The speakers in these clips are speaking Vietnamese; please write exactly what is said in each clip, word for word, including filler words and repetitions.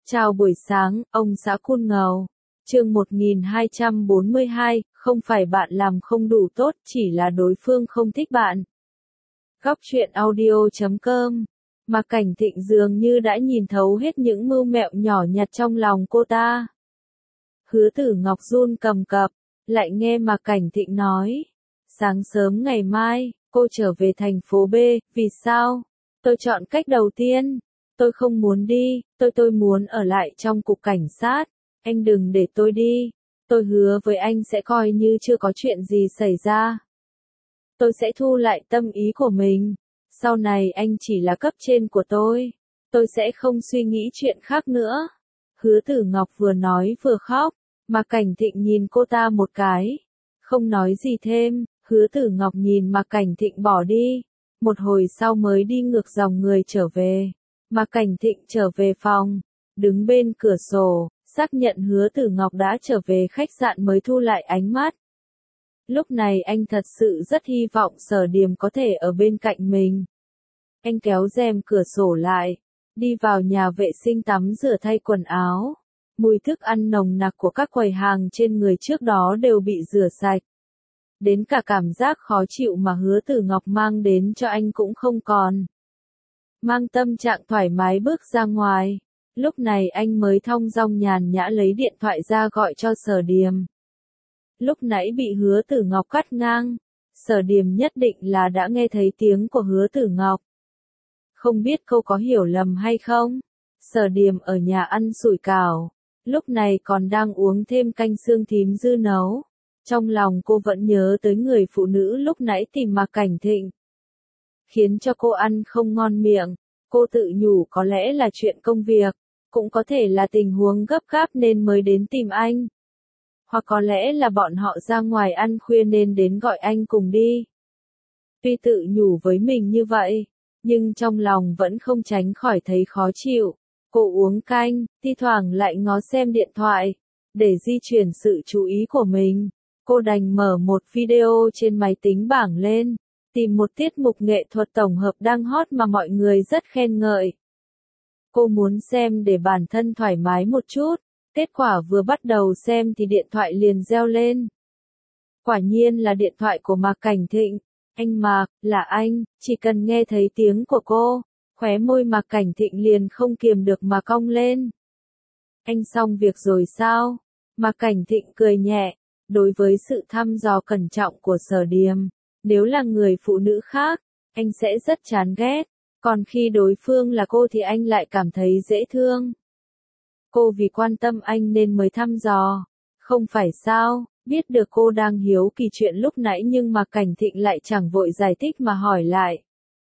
Chào buổi sáng, ông xã Cun Ngầu. Chương một nghìn hai trăm bốn mươi hai, không phải bạn làm không đủ tốt, chỉ là đối phương không thích bạn. Góc truyện audio chấm com. Mạc Cảnh Thịnh dường như đã nhìn thấu hết những mưu mẹo nhỏ nhặt trong lòng cô ta. Hứa Tử Ngọc run cầm cập, lại nghe Mạc Cảnh Thịnh nói. Sáng sớm ngày mai, cô trở về thành phố B, vì sao? Tôi chọn cách đầu tiên. Tôi không muốn đi, tôi tôi muốn ở lại trong cục cảnh sát. Anh đừng để tôi đi. Tôi hứa với anh sẽ coi như chưa có chuyện gì xảy ra. Tôi sẽ thu lại tâm ý của mình. Sau này anh chỉ là cấp trên của tôi. Tôi sẽ không suy nghĩ chuyện khác nữa. Hứa Tử Ngọc vừa nói vừa khóc. Mạc Cảnh Thịnh nhìn cô ta một cái. Không nói gì thêm. Hứa Tử Ngọc nhìn Mạc Cảnh Thịnh bỏ đi. Một hồi sau mới đi ngược dòng người trở về. Mạc Cảnh Thịnh trở về phòng, đứng bên cửa sổ, xác nhận Hứa Tử Ngọc đã trở về khách sạn mới thu lại ánh mắt. Lúc này anh thật sự rất hy vọng Sở Điềm có thể ở bên cạnh mình. Anh kéo rèm cửa sổ lại, đi vào nhà vệ sinh tắm rửa thay quần áo. Mùi thức ăn nồng nặc của các quầy hàng trên người trước đó đều bị rửa sạch. Đến cả cảm giác khó chịu mà Hứa Tử Ngọc mang đến cho anh cũng không còn. Mang tâm trạng thoải mái bước ra ngoài. Lúc này anh mới thong dong nhàn nhã lấy điện thoại ra gọi cho Sở Điềm. Lúc nãy bị Hứa Tử Ngọc cắt ngang. Sở Điềm nhất định là đã nghe thấy tiếng của Hứa Tử Ngọc. Không biết cô có hiểu lầm hay không? Sở Điềm ở nhà ăn sủi cảo. Lúc này còn đang uống thêm canh xương thím dư nấu. Trong lòng cô vẫn nhớ tới người phụ nữ lúc nãy tìm Mạc Cảnh Thịnh. Khiến cho cô ăn không ngon miệng. Cô tự nhủ có lẽ là chuyện công việc, cũng có thể là tình huống gấp gáp nên mới đến tìm anh. Hoặc có lẽ là bọn họ ra ngoài ăn khuya nên đến gọi anh cùng đi. Tuy tự nhủ với mình như vậy, nhưng trong lòng vẫn không tránh khỏi thấy khó chịu. Cô uống canh, thi thoảng lại ngó xem điện thoại. Để di chuyển sự chú ý của mình, cô đành mở một video trên máy tính bảng lên. Tìm một tiết mục nghệ thuật tổng hợp đang hot mà mọi người rất khen ngợi. Cô muốn xem để bản thân thoải mái một chút, kết quả vừa bắt đầu xem thì điện thoại liền reo lên. Quả nhiên là điện thoại của Mạc Cảnh Thịnh. Anh Mạc, là anh, chỉ cần nghe thấy tiếng của cô, khóe môi Mạc Cảnh Thịnh liền không kiềm được mà cong lên. Anh xong việc rồi sao? Mạc Cảnh Thịnh cười nhẹ, đối với sự thăm dò cẩn trọng của Sở Điềm. Nếu là người phụ nữ khác, anh sẽ rất chán ghét, còn khi đối phương là cô thì anh lại cảm thấy dễ thương. Cô vì quan tâm anh nên mới thăm dò, không phải sao? Biết được cô đang hiếu kỳ chuyện lúc nãy nhưng mà Cảnh Thịnh lại chẳng vội giải thích mà hỏi lại.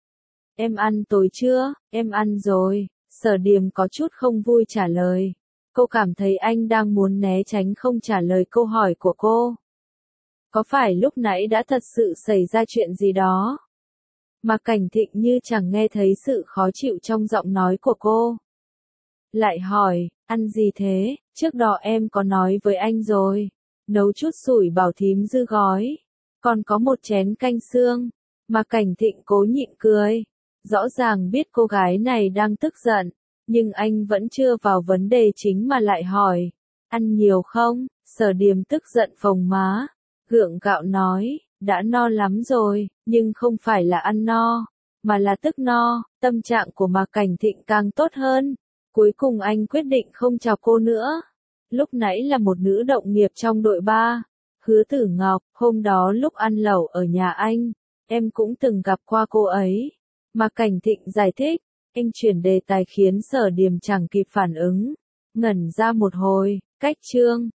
Em ăn tối chưa? Em ăn rồi. Sở Điềm có chút không vui trả lời. Cô cảm thấy anh đang muốn né tránh không trả lời câu hỏi của cô. Có phải lúc nãy đã thật sự xảy ra chuyện gì đó? Mạc Cảnh Thịnh như chẳng nghe thấy sự khó chịu trong giọng nói của cô. Lại hỏi, ăn gì thế? Trước đó em có nói với anh rồi. Nấu chút sủi bảo thím dư gói. Còn có một chén canh xương. Mạc Cảnh Thịnh cố nhịn cười. Rõ ràng biết cô gái này đang tức giận. Nhưng anh vẫn chưa vào vấn đề chính mà lại hỏi. Ăn nhiều không? Sở Điềm tức giận phồng má. Gượng gạo nói, đã no lắm rồi, nhưng không phải là ăn no, mà là tức no. Tâm trạng của Mạc Cảnh Thịnh càng tốt hơn. Cuối cùng anh quyết định không chào cô nữa. Lúc nãy là một nữ động nghiệp trong đội ba. Hứa Tử Ngọc, hôm đó lúc ăn lẩu ở nhà anh, em cũng từng gặp qua cô ấy. Mạc Cảnh Thịnh giải thích, anh chuyển đề tài khiến Sở Điềm chẳng kịp phản ứng. Ngẩn ra một hồi, cách chương.